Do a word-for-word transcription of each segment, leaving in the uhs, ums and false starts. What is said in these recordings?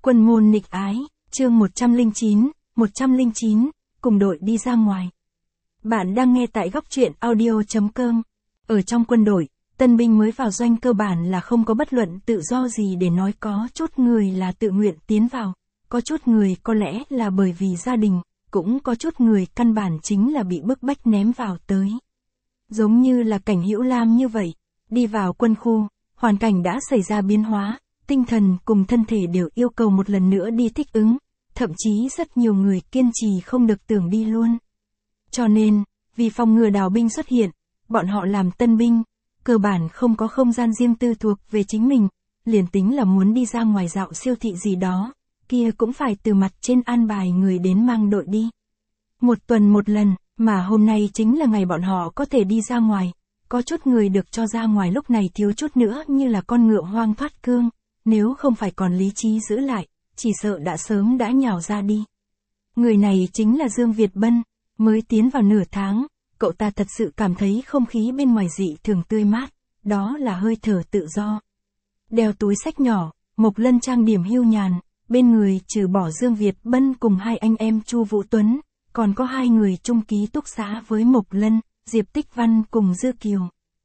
Quân môn nghịch ái, chương một trăm lẻ chín, một trăm lẻ chín, cùng đội đi ra ngoài. Bạn đang nghe tại góc truyện audio chấm com. Ở trong quân đội, tân binh mới vào doanh cơ bản là không có bất luận tự do gì để nói, có chút người là tự nguyện tiến vào, có chút người có lẽ là bởi vì gia đình, cũng có chút người căn bản chính là bị bức bách ném vào tới. Giống như là Cảnh Hữu Lam như vậy, đi vào quân khu, hoàn cảnh đã xảy ra biến hóa, tinh thần cùng thân thể đều yêu cầu một lần nữa đi thích ứng, thậm chí rất nhiều người kiên trì không được tưởng đi luôn. Cho nên, vì phòng ngừa đào binh xuất hiện, bọn họ làm tân binh, cơ bản không có không gian riêng tư thuộc về chính mình, liền tính là muốn đi ra ngoài dạo siêu thị gì đó, kia cũng phải từ mặt trên an bài người đến mang đội đi. Một tuần một lần, mà hôm nay chính là ngày bọn họ có thể đi ra ngoài, có chút người được cho ra ngoài lúc này thiếu chút nữa như là con ngựa hoang thoát cương, nếu không phải còn lý trí giữ lại, chỉ sợ đã sớm đã nhào ra đi. Người này chính là Dương Việt Bân, mới tiến vào nửa tháng, cậu ta thật sự cảm thấy không khí bên ngoài dị thường tươi mát, đó là hơi thở tự do. Đeo túi xách nhỏ, Mộc Lân trang điểm hưu nhàn, bên người trừ bỏ Dương Việt Bân cùng hai anh em Chu Vũ Tuấn, còn có hai người chung ký túc xá với Mộc Lân, Diệp Tích Văn cùng Dư Kiều.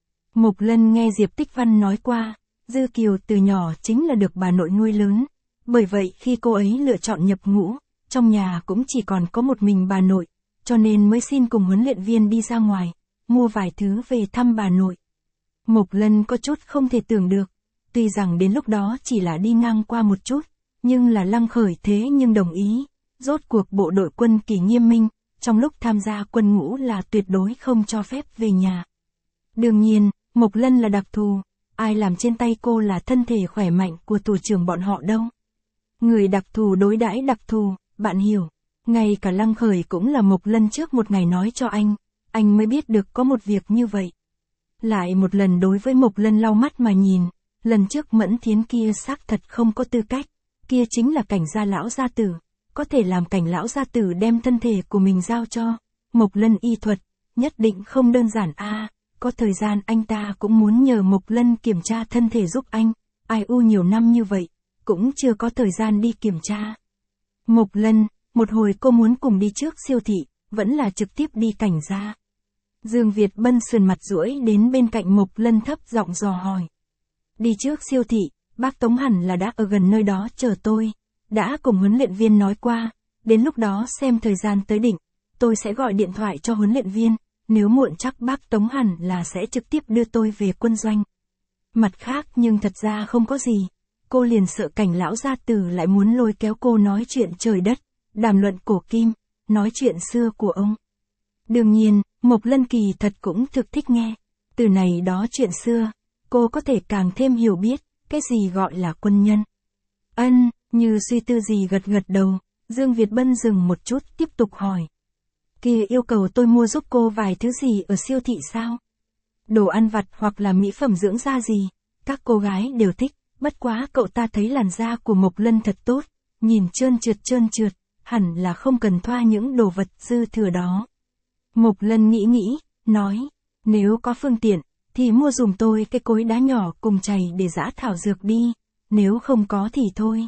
Mộc Lân nghe Diệp Tích Văn nói qua, Dư Kiều từ nhỏ chính là được bà nội nuôi lớn, bởi vậy khi cô ấy lựa chọn nhập ngũ, trong nhà cũng chỉ còn có một mình bà nội, cho nên mới xin cùng huấn luyện viên đi ra ngoài, mua vài thứ về thăm bà nội. Mộc Lân có chút không thể tưởng được, tuy rằng đến lúc đó chỉ là đi ngang qua một chút, nhưng là Lăng Khởi thế nhưng đồng ý, rốt cuộc bộ đội quân kỷ nghiêm minh, trong lúc tham gia quân ngũ là tuyệt đối không cho phép về nhà. Đương nhiên, Mộc Lân là đặc thù, ai làm trên tay cô là thân thể khỏe mạnh của thủ trưởng bọn họ đâu. Người đặc thù đối đãi đặc thù, bạn hiểu. Ngay cả Lăng Khởi cũng là Mộc Lân trước một ngày nói cho anh, anh mới biết được có một việc như vậy. Lại một lần đối với Mộc Lân lau mắt mà nhìn, lần trước Mẫn Thiến kia xác thật không có tư cách, kia chính là Cảnh gia lão gia tử, có thể làm Cảnh lão gia tử đem thân thể của mình giao cho Mộc Lân y thuật, nhất định không đơn giản a. À, có thời gian anh ta cũng muốn nhờ Mộc Lân kiểm tra thân thể giúp anh, ai u nhiều năm như vậy, cũng chưa có thời gian đi kiểm tra. Mộc Lân, một hồi cô muốn cùng đi trước siêu thị, vẫn là trực tiếp đi Cảnh gia. Dương Việt Bân sườn mặt duỗi đến bên cạnh Mộc Lân thấp giọng dò hỏi. Đi trước siêu thị, bác Tống hẳn là đã ở gần nơi đó chờ tôi, đã cùng huấn luyện viên nói qua, đến lúc đó xem thời gian tới định, tôi sẽ gọi điện thoại cho huấn luyện viên, nếu muộn chắc bác Tống hẳn là sẽ trực tiếp đưa tôi về quân doanh. Mặt khác nhưng thật ra không có gì, cô liền sợ Cảnh lão gia tử lại muốn lôi kéo cô nói chuyện trời đất, đàm luận cổ kim, nói chuyện xưa của ông. Đương nhiên, Mộc Lân kỳ thật cũng thực thích nghe, từ này đó chuyện xưa, cô có thể càng thêm hiểu biết, cái gì gọi là quân nhân. Ân, như suy tư gì gật gật đầu, Dương Việt Bân dừng một chút tiếp tục hỏi. Kia yêu cầu tôi mua giúp cô vài thứ gì ở siêu thị sao? Đồ ăn vặt hoặc là mỹ phẩm dưỡng da gì, các cô gái đều thích, bất quá cậu ta thấy làn da của Mộc Lân thật tốt, nhìn trơn trượt trơn trượt, hẳn là không cần thoa những đồ vật dư thừa đó. Mộc Lân nghĩ nghĩ, nói, nếu có phương tiện, thì mua dùm tôi cái cối đá nhỏ cùng chày để giã thảo dược đi, nếu không có thì thôi.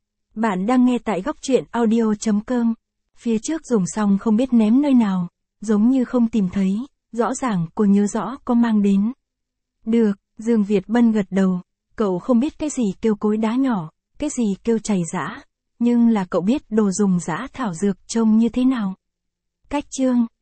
Bạn đang nghe tại góc truyện audio chấm com, phía trước dùng xong không biết ném nơi nào, giống như không tìm thấy, rõ ràng cô nhớ rõ có mang đến. Được, Dương Việt Bân gật đầu, cậu không biết cái gì kêu cối đá nhỏ, cái gì kêu chày giã, nhưng là cậu biết đồ dùng giã thảo dược trông như thế nào. Cách chương